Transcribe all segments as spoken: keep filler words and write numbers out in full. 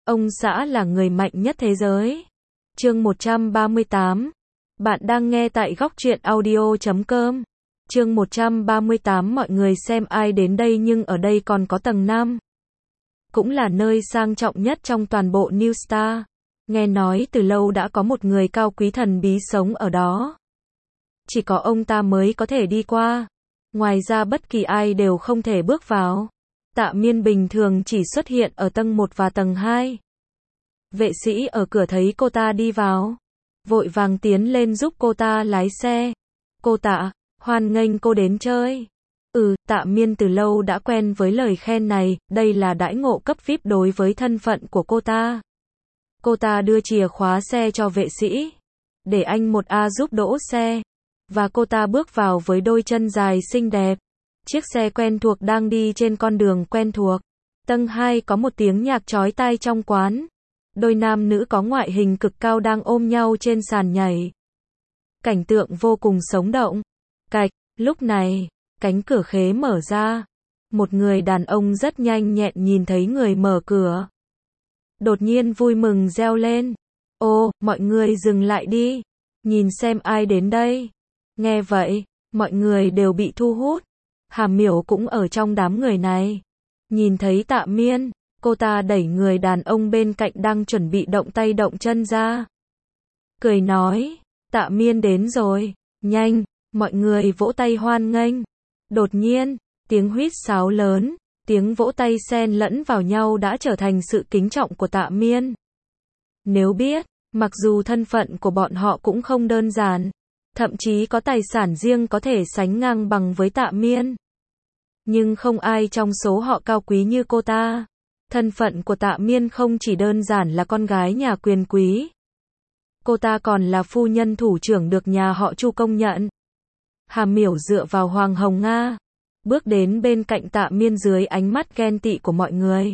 Ông xã là người mạnh nhất thế giới. Chương một trăm ba mươi tám. Bạn đang nghe tại góc truyện audio chấm com. Chương một trăm ba mươi tám. Mọi người xem ai đến đây, nhưng ở đây còn có tầng năm. Cũng là nơi sang trọng nhất trong toàn bộ New Star. Nghe nói từ lâu đã có một người cao quý thần bí sống ở đó. Chỉ có ông ta mới có thể đi qua. Ngoài ra bất kỳ ai đều không thể bước vào. Tạ Miên bình thường chỉ xuất hiện ở tầng một và tầng hai. Vệ sĩ ở cửa thấy cô ta đi vào, vội vàng tiến lên giúp cô ta lái xe. Cô Tạ, hoan nghênh cô đến chơi. Ừ, Tạ Miên từ lâu đã quen với lời khen này, đây là đãi ngộ cấp vi ai pi đối với thân phận của cô ta. Cô ta đưa chìa khóa xe cho vệ sĩ, để anh một A giúp đỗ xe. Và cô ta bước vào với đôi chân dài xinh đẹp. Chiếc xe quen thuộc đang đi trên con đường quen thuộc. Tầng hai có một tiếng nhạc chói tai trong quán. Đôi nam nữ có ngoại hình cực cao đang ôm nhau trên sàn nhảy. Cảnh tượng vô cùng sống động. Cạch, lúc này, cánh cửa khế mở ra. Một người đàn ông rất nhanh nhẹn nhìn thấy người mở cửa. Đột nhiên vui mừng reo lên. Ô, mọi người dừng lại đi. Nhìn xem ai đến đây. Nghe vậy, mọi người đều bị thu hút. Hà Miểu cũng ở trong đám người này. Nhìn thấy Tạ Miên, cô ta đẩy người đàn ông bên cạnh đang chuẩn bị động tay động chân ra. Cười nói, Tạ Miên đến rồi, nhanh, mọi người vỗ tay hoan nghênh. Đột nhiên, tiếng huýt sáo lớn, tiếng vỗ tay xen lẫn vào nhau đã trở thành sự kính trọng của Tạ Miên. Nếu biết, mặc dù thân phận của bọn họ cũng không đơn giản, thậm chí có tài sản riêng có thể sánh ngang bằng với Tạ Miên. Nhưng không ai trong số họ cao quý như cô ta. Thân phận của Tạ Miên không chỉ đơn giản là con gái nhà quyền quý. Cô ta còn là phu nhân thủ trưởng được nhà họ Chu công nhận. Hà Miểu dựa vào Hoàng Hồng Nga, bước đến bên cạnh Tạ Miên dưới ánh mắt ghen tị của mọi người.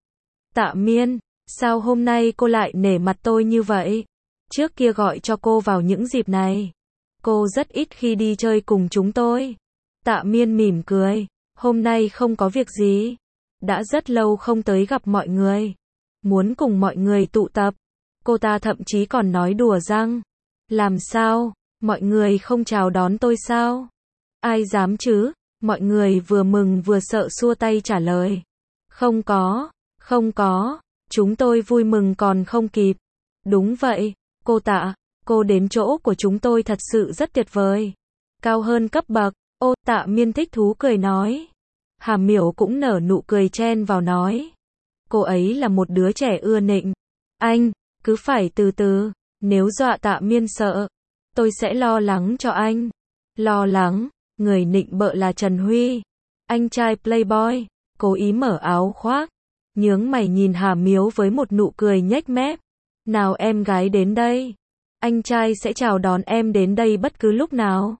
Tạ Miên, sao hôm nay cô lại nể mặt tôi như vậy? Trước kia gọi cho cô vào những dịp này, cô rất ít khi đi chơi cùng chúng tôi. Tạ Miên mỉm cười, hôm nay không có việc gì. Đã rất lâu không tới gặp mọi người. Muốn cùng mọi người tụ tập. Cô ta thậm chí còn nói đùa rằng, làm sao, mọi người không chào đón tôi sao? Ai dám chứ? Mọi người vừa mừng vừa sợ xua tay trả lời. Không có, không có, chúng tôi vui mừng còn không kịp. Đúng vậy, cô Tạ, cô đến chỗ của chúng tôi thật sự rất tuyệt vời. Cao hơn cấp bậc. Ô, Tạ Miên thích thú cười nói. Hà Miểu cũng nở nụ cười chen vào nói. Cô ấy là một đứa trẻ ưa nịnh. Anh, cứ phải từ từ, nếu dọa Tạ Miên sợ, tôi sẽ lo lắng cho anh. Lo lắng, người nịnh bợ là Trần Huy, anh trai Playboy, cố ý mở áo khoác, nhướng mày nhìn Hà Miếu với một nụ cười nhếch mép. Nào em gái đến đây, anh trai sẽ chào đón em đến đây bất cứ lúc nào.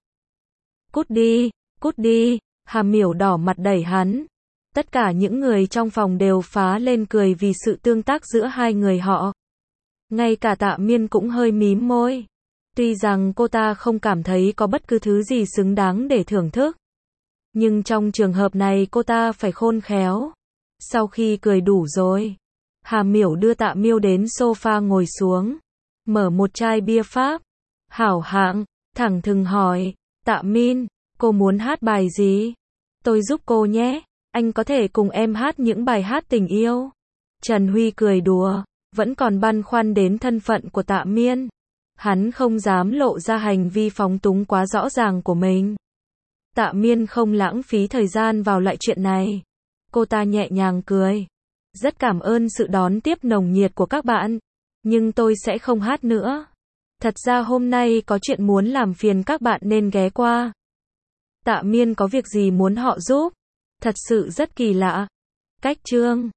Cút đi, cút đi. Hà Miểu đỏ mặt đẩy hắn. Tất cả những người trong phòng đều phá lên cười vì sự tương tác giữa hai người họ. Ngay cả Tạ Miên cũng hơi mím môi. Tuy rằng cô ta không cảm thấy có bất cứ thứ gì xứng đáng để thưởng thức. Nhưng trong trường hợp này cô ta phải khôn khéo. Sau khi cười đủ rồi, Hà Miểu đưa Tạ Miêu đến sofa ngồi xuống. Mở một chai bia Pháp. Hảo hạng, thẳng thừng hỏi, Tạ Miên, cô muốn hát bài gì? Tôi giúp cô nhé. Anh có thể cùng em hát những bài hát tình yêu. Trần Huy cười đùa, vẫn còn băn khoăn đến thân phận của Tạ Miên. Hắn không dám lộ ra hành vi phóng túng quá rõ ràng của mình. Tạ Miên không lãng phí thời gian vào loại chuyện này. Cô ta nhẹ nhàng cười. Rất cảm ơn sự đón tiếp nồng nhiệt của các bạn. Nhưng tôi sẽ không hát nữa. Thật ra hôm nay có chuyện muốn làm phiền các bạn nên ghé qua. Tạ Miên có việc gì muốn họ giúp? Thật sự rất kỳ lạ. Cách chương